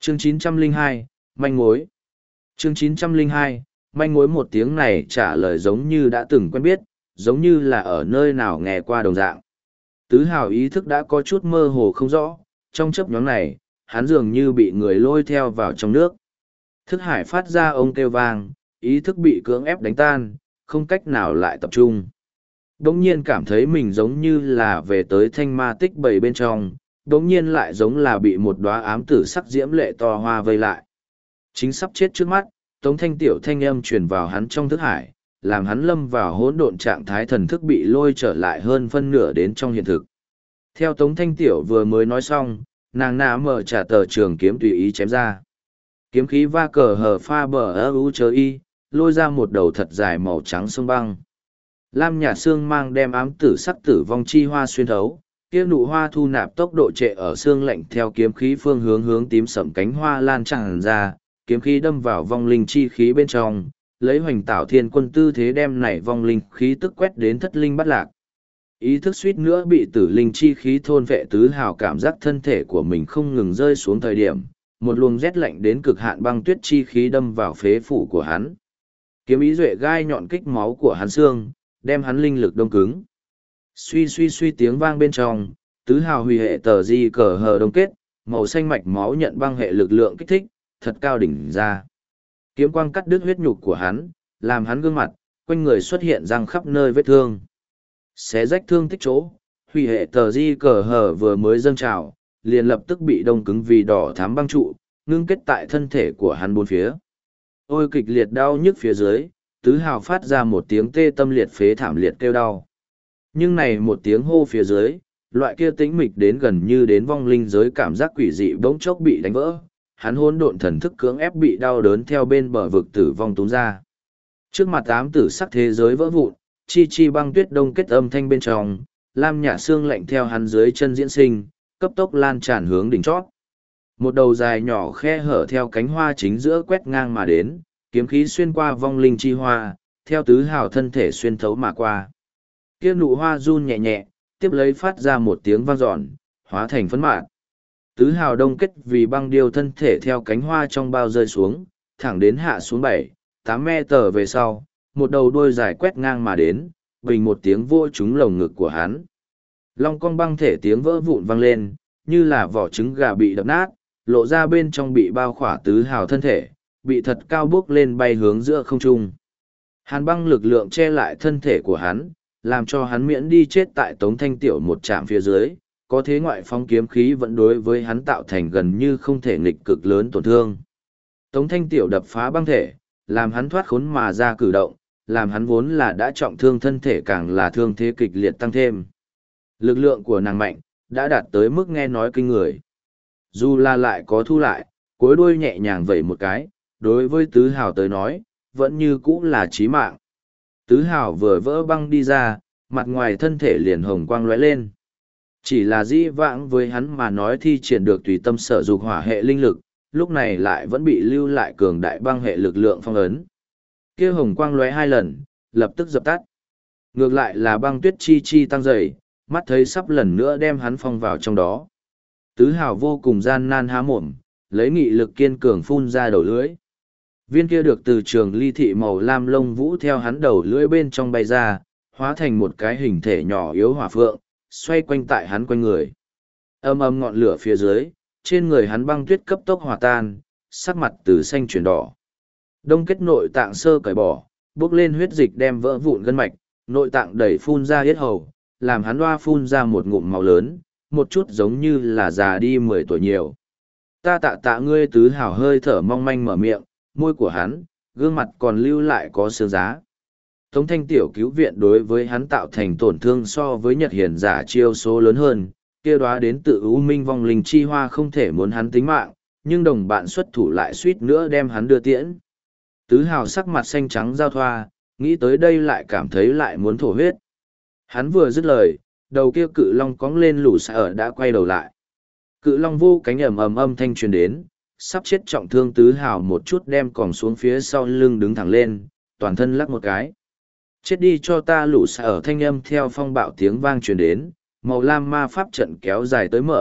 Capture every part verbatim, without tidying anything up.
Chương chín trăm lẻ hai, manh mối. Chương chín trăm lẻ hai, manh mối. Một tiếng này trả lời giống như đã từng quen biết, giống như là ở nơi nào nghe qua đồng dạng. Tứ hào ý thức đã có chút mơ hồ không rõ, trong chớp nhoáng này, hắn dường như bị người lôi theo vào trong nước. Thức hải phát ra ông kêu vang, ý thức bị cưỡng ép đánh tan, không cách nào lại tập trung. Đống nhiên cảm thấy mình giống như là về tới thanh ma tích bầy bên trong, đống nhiên lại giống là bị một đóa ám tử sắc diễm lệ to hoa vây lại. Chính sắp chết trước mắt, Tống Thanh tiểu thanh âm truyền vào hắn trong thức hải, làm hắn lâm vào hỗn độn trạng thái thần thức bị lôi trở lại hơn phân nửa đến trong hiện thực. Theo Tống Thanh tiểu vừa mới nói xong, nàng nã mở trả tờ trường kiếm tùy ý chém ra. Kiếm khí va cờ hờ pha bờ ơ u chớ y, lôi ra một đầu thật dài màu trắng sông băng. Lam Nhạt Sương mang đem ám tử sắc tử vong chi hoa xuyên thấu, kia nụ hoa thu nạp tốc độ trệ ở xương lạnh theo kiếm khí phương hướng hướng tím sẫm cánh hoa lan tràn ra, kiếm khí đâm vào vong linh chi khí bên trong, lấy hoành tảo thiên quân tư thế đem nảy vong linh khí tức quét đến thất linh bắt lạc. Ý thức suýt nữa bị tử linh chi khí thôn vệ tứ hào cảm giác thân thể của mình không ngừng rơi xuống thời điểm, một luồng rét lạnh đến cực hạn băng tuyết chi khí đâm vào phế phủ của hắn. Kiếm ý duệ gai nhọn kích máu của hắn xương, đem hắn linh lực đông cứng. Suy suy suy tiếng vang bên trong, tứ hào hủy hệ tờ di cờ hờ đông kết, màu xanh mạch máu nhận băng hệ lực lượng kích thích, thật cao đỉnh ra. Kiếm quang cắt đứt huyết nhục của hắn, làm hắn gương mặt, quanh người xuất hiện răng khắp nơi vết thương. Xé rách thương tích chỗ, hủy hệ tờ di cờ hờ vừa mới dâng trào, liền lập tức bị đông cứng vì đỏ thám băng trụ, ngưng kết tại thân thể của hắn bốn phía. Ôi kịch liệt đau nhức phía dưới, tứ hào phát ra một tiếng tê tâm liệt phế thảm liệt kêu đau. Nhưng này một tiếng hô phía dưới, loại kia tĩnh mịch đến gần như đến vong linh giới cảm giác quỷ dị bỗng chốc bị đánh vỡ, hắn hỗn độn thần thức cưỡng ép bị đau đớn theo bên bờ vực tử vong túm ra. Trước mặt ám tử sắc thế giới vỡ vụn, chi chi băng tuyết đông kết âm thanh bên trong, lam nhạt xương lạnh theo hắn dưới chân diễn sinh, cấp tốc lan tràn hướng đỉnh chót. Một đầu dài nhỏ khe hở theo cánh hoa chính giữa quét ngang mà đến, kiếm khí xuyên qua vong linh chi hoa, theo tứ hào thân thể xuyên thấu mà qua. Kia nụ hoa run nhẹ nhẹ, tiếp lấy phát ra một tiếng vang dọn, hóa thành phấn mạt. Tứ hào đông kết vì băng điêu thân thể theo cánh hoa trong bao rơi xuống, thẳng đến hạ xuống bảy, tám me tờ về sau, một đầu đuôi dài quét ngang mà đến, bình một tiếng vô trúng lồng ngực của hắn. Long cong băng thể tiếng vỡ vụn vang lên, như là vỏ trứng gà bị đập nát, lộ ra bên trong bị bao khỏa tứ hào thân thể, bị thật cao bước lên bay hướng giữa không trung. Hàn băng lực lượng che lại thân thể của hắn, làm cho hắn miễn đi chết tại Tống Thanh Tiểu một trạm phía dưới, có thế ngoại phong kiếm khí vẫn đối với hắn tạo thành gần như không thể nghịch cực lớn tổn thương. Tống Thanh Tiểu đập phá băng thể, làm hắn thoát khốn mà ra cử động, làm hắn vốn là đã trọng thương thân thể càng là thương thế kịch liệt tăng thêm. Lực lượng của nàng mạnh, đã đạt tới mức nghe nói kinh người. Dù là lại có thu lại, cuối đuôi nhẹ nhàng vẩy một cái, đối với tứ hào tới nói, vẫn như cũ là chí mạng. Tứ hào vừa vỡ băng đi ra, mặt ngoài thân thể liền hồng quang lóe lên. Chỉ là dĩ vãng với hắn mà nói thi triển được tùy tâm sở dục hỏa hệ linh lực, lúc này lại vẫn bị lưu lại cường đại băng hệ lực lượng phong ấn. Kia hồng quang lóe hai lần, lập tức dập tắt. Ngược lại là băng tuyết chi chi tăng dày, mắt thấy sắp lần nữa đem hắn phong vào trong đó. Tứ hào vô cùng gian nan há mồm, lấy nghị lực kiên cường phun ra đầu lưỡi. Viên kia được từ trường ly thị màu lam lông vũ theo hắn đầu lưỡi bên trong bay ra, hóa thành một cái hình thể nhỏ yếu hỏa phượng, xoay quanh tại hắn quanh người. Âm âm ngọn lửa phía dưới, trên người hắn băng tuyết cấp tốc hòa tan, sắc mặt từ xanh chuyển đỏ. Đông kết nội tạng sơ cởi bỏ, bốc lên huyết dịch đem vỡ vụn gân mạch, nội tạng đẩy phun ra yết hầu, làm hắn hoa phun ra một ngụm máu lớn, một chút giống như là già đi mười tuổi nhiều. Ta tạ tạ ngươi tứ hào hơi thở mong manh mở miệng, môi của hắn, gương mặt còn lưu lại có sương giá. Tống Thanh tiểu cứu viện đối với hắn tạo thành tổn thương so với Nhật Hiển giả chiêu số lớn hơn, kia đoá đến tự U Minh vong linh chi hoa không thể muốn hắn tính mạng, nhưng đồng bạn xuất thủ lại suýt nữa đem hắn đưa tiễn. Tứ hào sắc mặt xanh trắng giao thoa, nghĩ tới đây lại cảm thấy lại muốn thổ huyết. Hắn vừa dứt lời, đầu kia cự long cóng lên lũ sở đã quay đầu lại. Cự long vô cánh ầm ầm âm thanh truyền đến, sắp chết trọng thương tứ hào một chút đem còng xuống phía sau lưng đứng thẳng lên, toàn thân lắc một cái. Chết đi cho ta lũ sở thanh âm theo phong bạo tiếng vang truyền đến, màu lam ma pháp trận kéo dài tới mở,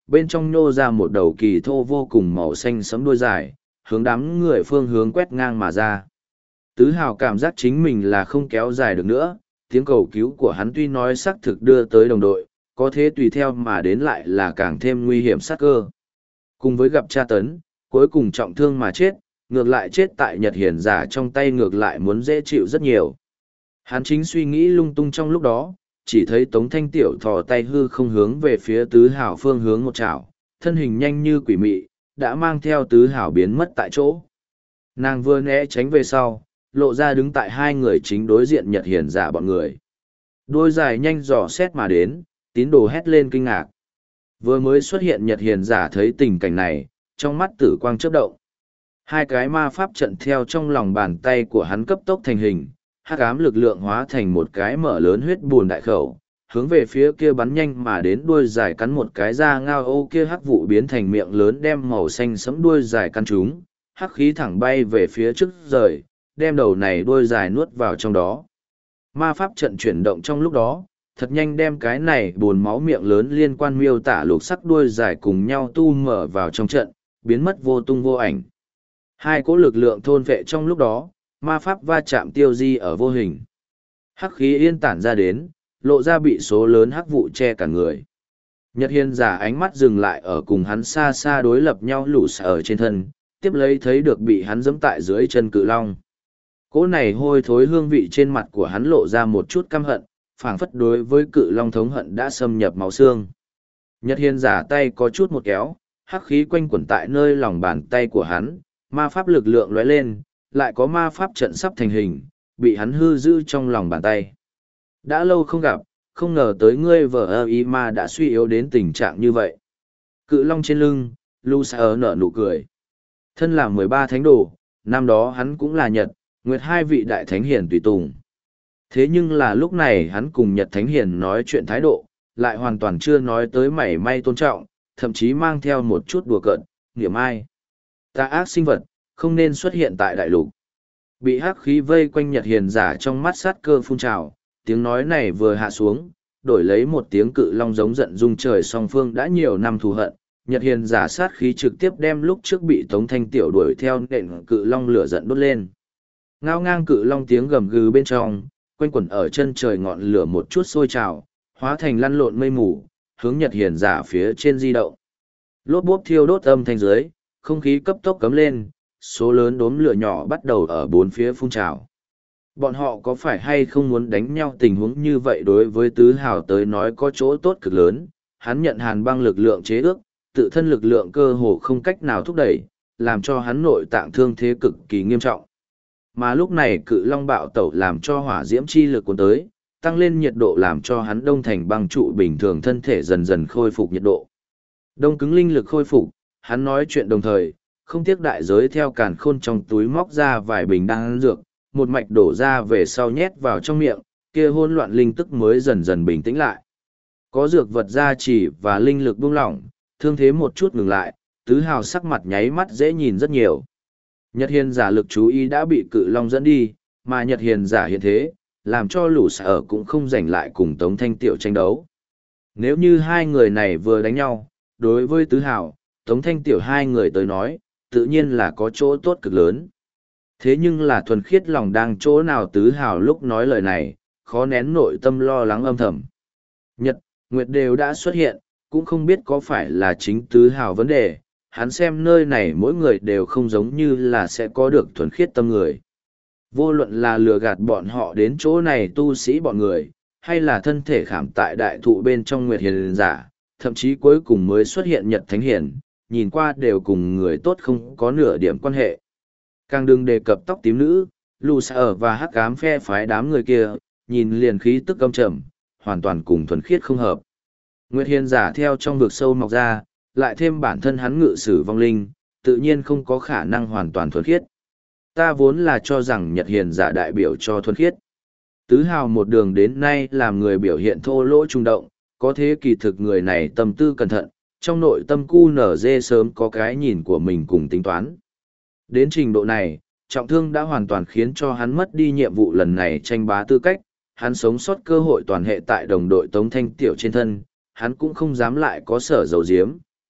bên trong nhô ra một đầu kỳ thô vô cùng màu xanh sẫm đuôi dài, hướng đám người phương hướng quét ngang mà ra. Tứ Hào cảm giác chính mình là không kéo dài được nữa, tiếng cầu cứu của hắn tuy nói xác thực đưa tới đồng đội, có thế tùy theo mà đến lại là càng thêm nguy hiểm sát cơ. Cùng với gặp tra tấn, cuối cùng trọng thương mà chết, ngược lại chết tại Nhật Hiển giả trong tay ngược lại muốn dễ chịu rất nhiều. Hắn chính suy nghĩ lung tung trong lúc đó, chỉ thấy Tống Thanh Tiểu thò tay hư không hướng về phía Tứ Hào phương hướng một chảo, thân hình nhanh như quỷ mị, đã mang theo Tứ Hào biến mất tại chỗ. Nàng vừa né tránh về sau, lộ ra đứng tại hai người chính đối diện Nhật Hiển giả bọn người. Đôi dài nhanh dò xét mà đến, tín đồ hét lên kinh ngạc. Vừa mới xuất hiện Nhật Hiển giả thấy tình cảnh này, trong mắt tử quang chớp động. Hai cái ma pháp trận theo trong lòng bàn tay của hắn cấp tốc thành hình, hắc ám lực lượng hóa thành một cái mở lớn huyết bùn đại khẩu, hướng về phía kia bắn nhanh mà đến đuôi dài cắn một cái ra ngao ô kia hắc vụ biến thành miệng lớn đem màu xanh sẫm đuôi dài căn chúng, hắc khí thẳng bay về phía trước rời, đem đầu này đuôi dài nuốt vào trong đó. Ma pháp trận chuyển động trong lúc đó, thật nhanh đem cái này buồn máu miệng lớn liên quan miêu tả lục sắc đuôi dài cùng nhau tu mở vào trong trận, biến mất vô tung vô ảnh. Hai cỗ lực lượng thôn vệ trong lúc đó, ma pháp va chạm tiêu di ở vô hình. Hắc khí yên tản ra đến, lộ ra bị số lớn hắc vụ che cả người. Nhật Hiên giả ánh mắt dừng lại ở cùng hắn xa xa đối lập nhau lũ xả ở trên thân, tiếp lấy thấy được bị hắn giẫm tại dưới chân cự long. Cỗ này hôi thối hương vị trên mặt của hắn lộ ra một chút căm hận, phảng phất đối với cự long thống hận đã xâm nhập máu xương. Nhật Hiên giả tay có chút một kéo, hắc khí quanh quẩn tại nơi lòng bàn tay của hắn, ma pháp lực lượng lóe lên, lại có ma pháp trận sắp thành hình, bị hắn hư giữ trong lòng bàn tay. Đã lâu không gặp, không ngờ tới ngươi vợ ơ y ma đã suy yếu đến tình trạng như vậy. Cự long trên lưng, Lucifer nở nụ cười. Thân là mười ba thánh đồ, năm đó hắn cũng là Nhật, Nguyệt hai vị đại thánh hiền tùy tùng. Thế nhưng là lúc này hắn cùng Nhật Thánh Hiền nói chuyện thái độ, lại hoàn toàn chưa nói tới mảy may tôn trọng, thậm chí mang theo một chút đùa cợt, niệm ai. Tà ác sinh vật, không nên xuất hiện tại đại lục. Bị hắc khí vây quanh Nhật Hiền giả trong mắt sát cơ phun trào, tiếng nói này vừa hạ xuống, đổi lấy một tiếng cự long giống giận rung trời song phương đã nhiều năm thù hận. Nhật Hiền giả sát khí trực tiếp đem lúc trước bị Tống Thanh Tiểu đuổi theo nện cự long lửa giận đốt lên. Ngao ngang cự long tiếng gầm gừ bên trong, quanh quẩn ở chân trời ngọn lửa một chút sôi trào, hóa thành lăn lộn mây mù, hướng Nhật Hiền giả phía trên di động. Lốp bốp thiêu đốt âm thanh dưới, không khí cấp tốc cấm lên, số lớn đốm lửa nhỏ bắt đầu ở bốn phía phun trào. Bọn họ có phải hay không muốn đánh nhau tình huống như vậy đối với Tứ Hào tới nói có chỗ tốt cực lớn, hắn nhận hàn băng lực lượng chế ước, tự thân lực lượng cơ hồ không cách nào thúc đẩy, làm cho hắn nội tạng thương thế cực kỳ nghiêm trọng. Mà lúc này cự long bạo tẩu làm cho hỏa diễm chi lực cuốn tới, tăng lên nhiệt độ làm cho hắn đông thành băng trụ bình thường thân thể dần dần khôi phục nhiệt độ. Đông cứng linh lực khôi phục, hắn nói chuyện đồng thời, không tiếc đại giới theo càn khôn trong túi móc ra vài bình đan dược, một mạch đổ ra về sau nhét vào trong miệng, kia hỗn loạn linh tức mới dần dần bình tĩnh lại. Có dược vật gia trì và linh lực buông lỏng, thương thế một chút ngừng lại, Tứ Hào sắc mặt nháy mắt dễ nhìn rất nhiều. Nhật Hiền giả lực chú ý đã bị cự long dẫn đi, mà Nhật Hiền giả hiện thế, làm cho lũ sở cũng không giành lại cùng Tống Thanh Tiểu tranh đấu. Nếu như hai người này vừa đánh nhau, đối với Tứ Hào, Tống Thanh Tiểu hai người tới nói, tự nhiên là có chỗ tốt cực lớn. Thế nhưng là thuần khiết lòng đang chỗ nào Tứ Hào lúc nói lời này, khó nén nội tâm lo lắng âm thầm. Nhật, Nguyệt đều đã xuất hiện, cũng không biết có phải là chính Tứ Hào vấn đề, hắn xem nơi này mỗi người đều không giống như là sẽ có được thuần khiết tâm người. Vô luận là lừa gạt bọn họ đến chỗ này tu sĩ bọn người, hay là thân thể khảm tại đại thụ bên trong Nguyệt Hiền giả, thậm chí cuối cùng mới xuất hiện Nhật Thánh Hiền, nhìn qua đều cùng người tốt không có nửa điểm quan hệ. Càng đừng đề cập tóc tím nữ, Lucifer và hắc ám phe phái đám người kia, nhìn liền khí tức âm trầm, hoàn toàn cùng thuần khiết không hợp. Nguyệt Hiền giả theo trong vực sâu mọc ra, lại thêm bản thân hắn ngự sử vong linh, tự nhiên không có khả năng hoàn toàn thuần khiết. Ta vốn là cho rằng Nhật Hiền giả đại biểu cho thuần khiết. Tứ Hào một đường đến nay làm người biểu hiện thô lỗ trung động, có thế kỳ thực người này tâm tư cẩn thận, trong nội tâm cu nở dê sớm có cái nhìn của mình cùng tính toán. Đến trình độ này, trọng thương đã hoàn toàn khiến cho hắn mất đi nhiệm vụ lần này tranh bá tư cách, hắn sống sót cơ hội toàn hệ tại đồng đội Tống Thanh Tiểu trên thân, hắn cũng không dám lại có sở dầu diếm,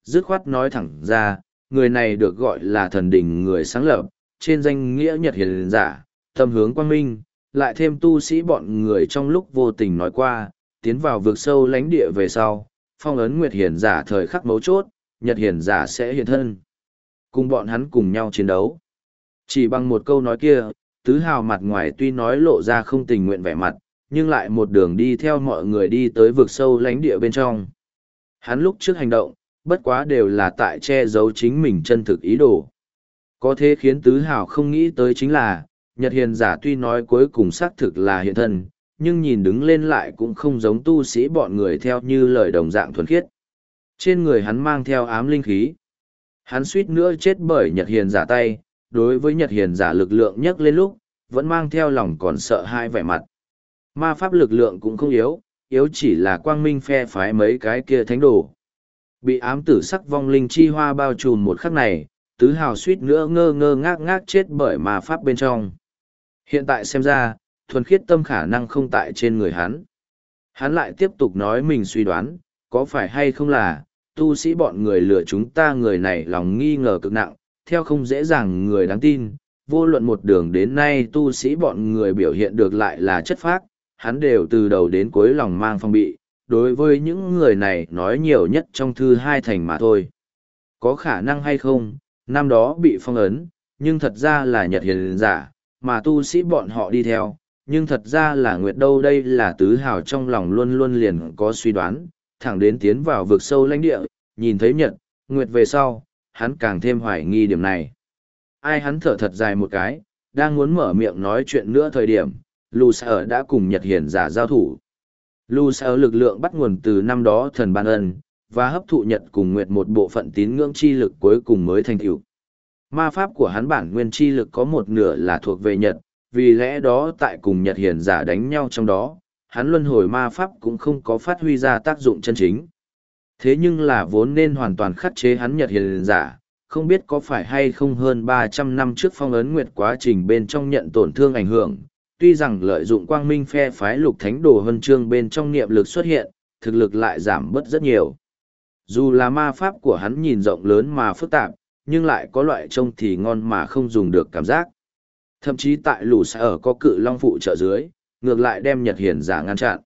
dứt khoát nói thẳng ra, người này được gọi là thần đình người sáng lập, trên danh nghĩa Nhật Hiền giả, tâm hướng quang minh, lại thêm tu sĩ bọn người trong lúc vô tình nói qua, tiến vào vực sâu lánh địa về sau, phong ấn Nguyệt Hiền giả thời khắc mấu chốt, Nhật Hiền giả sẽ hiện thân. Cùng bọn hắn cùng nhau chiến đấu. Chỉ bằng một câu nói kia, Tứ Hào mặt ngoài tuy nói lộ ra không tình nguyện vẻ mặt, nhưng lại một đường đi theo mọi người đi tới vực sâu lánh địa bên trong. Hắn lúc trước hành động, bất quá đều là tại che giấu chính mình chân thực ý đồ. Có thế khiến Tứ Hào không nghĩ tới chính là, Nhật Hiền giả tuy nói cuối cùng xác thực là hiện thân, nhưng nhìn đứng lên lại cũng không giống tu sĩ bọn người theo như lời đồng dạng thuần khiết. Trên người hắn mang theo ám linh khí. Hắn suýt nữa chết bởi Nhật Hiền giả tay, đối với Nhật Hiền giả lực lượng nhấc lên lúc, vẫn mang theo lòng còn sợ hai vẻ mặt. Ma pháp lực lượng cũng không yếu, yếu chỉ là quang minh phe phái mấy cái kia thánh đồ. Bị ám tử sắc vong linh chi hoa bao trùm một khắc này, Tứ Hào suýt nữa ngơ ngơ ngác ngác chết bởi ma pháp bên trong. Hiện tại xem ra, thuần khiết tâm khả năng không tại trên người hắn. Hắn lại tiếp tục nói mình suy đoán, có phải hay không là, tu sĩ bọn người lừa chúng ta người này lòng nghi ngờ cực nặng, theo không dễ dàng người đáng tin, vô luận một đường đến nay tu sĩ bọn người biểu hiện được lại là chất phác, hắn đều từ đầu đến cuối lòng mang phong bị, đối với những người này nói nhiều nhất trong thư hai thành mà thôi. Có khả năng hay không, năm đó bị phong ấn, nhưng thật ra là Nhật Hiền giả, mà tu sĩ bọn họ đi theo, nhưng thật ra là Nguyệt đâu đây là Tứ Hào trong lòng luôn luôn liền có suy đoán, thẳng đến tiến vào vực sâu lãnh địa, nhìn thấy Nhật, Nguyệt về sau, hắn càng thêm hoài nghi điểm này. Ai hắn thở thật dài một cái, đang muốn mở miệng nói chuyện nữa thời điểm, Lù Sở đã cùng Nhật Hiền giả giao thủ. Lù Sở lực lượng bắt nguồn từ năm đó thần ban ân, và hấp thụ Nhật cùng Nguyệt một bộ phận tín ngưỡng chi lực cuối cùng mới thành tựu. Ma pháp của hắn bản nguyên chi lực có một nửa là thuộc về Nhật, vì lẽ đó tại cùng Nhật Hiền giả đánh nhau trong đó, hắn luân hồi ma pháp cũng không có phát huy ra tác dụng chân chính. Thế nhưng là vốn nên hoàn toàn khắc chế hắn Nhật Hiền giả, không biết có phải hay không hơn ba trăm năm trước phong ấn Nguyệt quá trình bên trong nhận tổn thương ảnh hưởng, tuy rằng lợi dụng quang minh phe phái lục thánh đồ huân chương bên trong niệm lực xuất hiện, thực lực lại giảm bớt rất nhiều. Dù là ma pháp của hắn nhìn rộng lớn mà phức tạp, nhưng lại có loại trông thì ngon mà không dùng được cảm giác. Thậm chí tại Lũ Sở có cự long phụ trợ dưới, ngược lại đem Nhật Hiền giả ngăn chặn.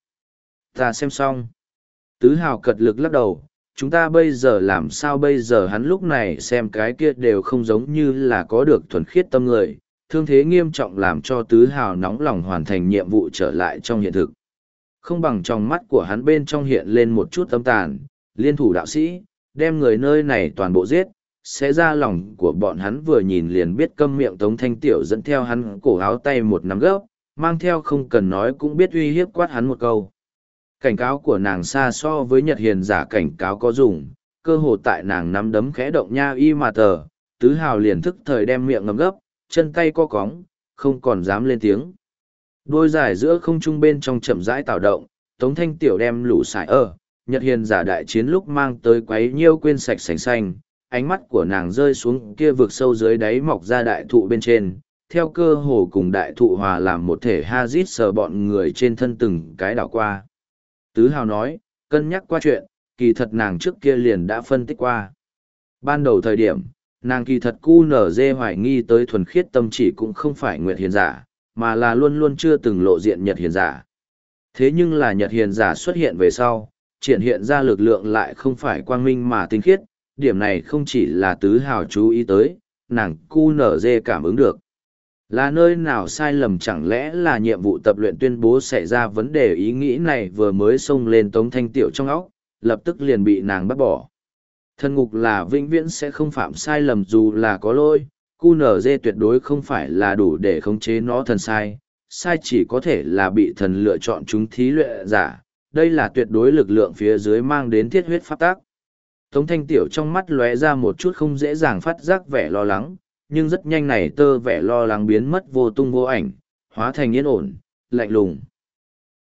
Ta xem xong. Tứ Hào cật lực lắc đầu, chúng ta bây giờ làm sao bây giờ hắn lúc này xem cái kia đều không giống như là có được thuần khiết tâm người, thương thế nghiêm trọng làm cho Tứ Hào nóng lòng hoàn thành nhiệm vụ trở lại trong hiện thực. Không bằng trong mắt của hắn bên trong hiện lên một chút tâm tàn, liên thủ đạo sĩ, đem người nơi này toàn bộ giết, sẽ ra lòng của bọn hắn vừa nhìn liền biết câm miệng Tống Thanh Tiểu dẫn theo hắn cổ áo tay một nắm gấp, mang theo không cần nói cũng biết uy hiếp quát hắn một câu. Cảnh cáo của nàng xa so với Nhật Hiền giả cảnh cáo có dùng, cơ hồ tại nàng nắm đấm khẽ động nha y mà tờ, Tứ Hào liền thức thời đem miệng ngậm gấp, chân tay co cóng, không còn dám lên tiếng. Đôi dài giữa không trung bên trong chậm rãi tạo động, Tống Thanh Tiểu đem lũ sải ở, Nhật Hiền giả đại chiến lúc mang tới quấy nhiêu quên sạch sành xanh, ánh mắt của nàng rơi xuống kia vực sâu dưới đáy mọc ra đại thụ bên trên, theo cơ hồ cùng đại thụ hòa làm một thể Hazit sờ bọn người trên thân từng cái đảo qua. Tứ Hào nói, cân nhắc qua chuyện, kỳ thật nàng trước kia liền đã phân tích qua. Ban đầu thời điểm, nàng kỳ thật cu nở dê hoài nghi tới thuần khiết tâm chỉ cũng không phải Nguyệt Hiền giả, mà là luôn luôn chưa từng lộ diện Nhật Hiền giả. Thế nhưng là Nhật Hiền giả xuất hiện về sau, triển hiện ra lực lượng lại không phải quang minh mà tinh khiết, điểm này không chỉ là Tứ Hào chú ý tới, nàng cu nở dê cảm ứng được. Là nơi nào sai lầm chẳng lẽ là nhiệm vụ tập luyện tuyên bố xảy ra vấn đề ý nghĩ này vừa mới xông lên Tống Thanh Tiểu trong óc, lập tức liền bị nàng bắt bỏ. Thần ngục là vĩnh viễn sẽ không phạm sai lầm dù là có lỗi, cu nở dê tuyệt đối không phải là đủ để khống chế nó thần sai, sai chỉ có thể là bị thần lựa chọn chúng thí luyện giả, đây là tuyệt đối lực lượng phía dưới mang đến thiết huyết pháp tác. Tống Thanh Tiểu trong mắt lóe ra một chút không dễ dàng phát giác vẻ lo lắng, nhưng rất nhanh này tơ vẻ lo lắng biến mất vô tung vô ảnh, hóa thành yên ổn, lạnh lùng.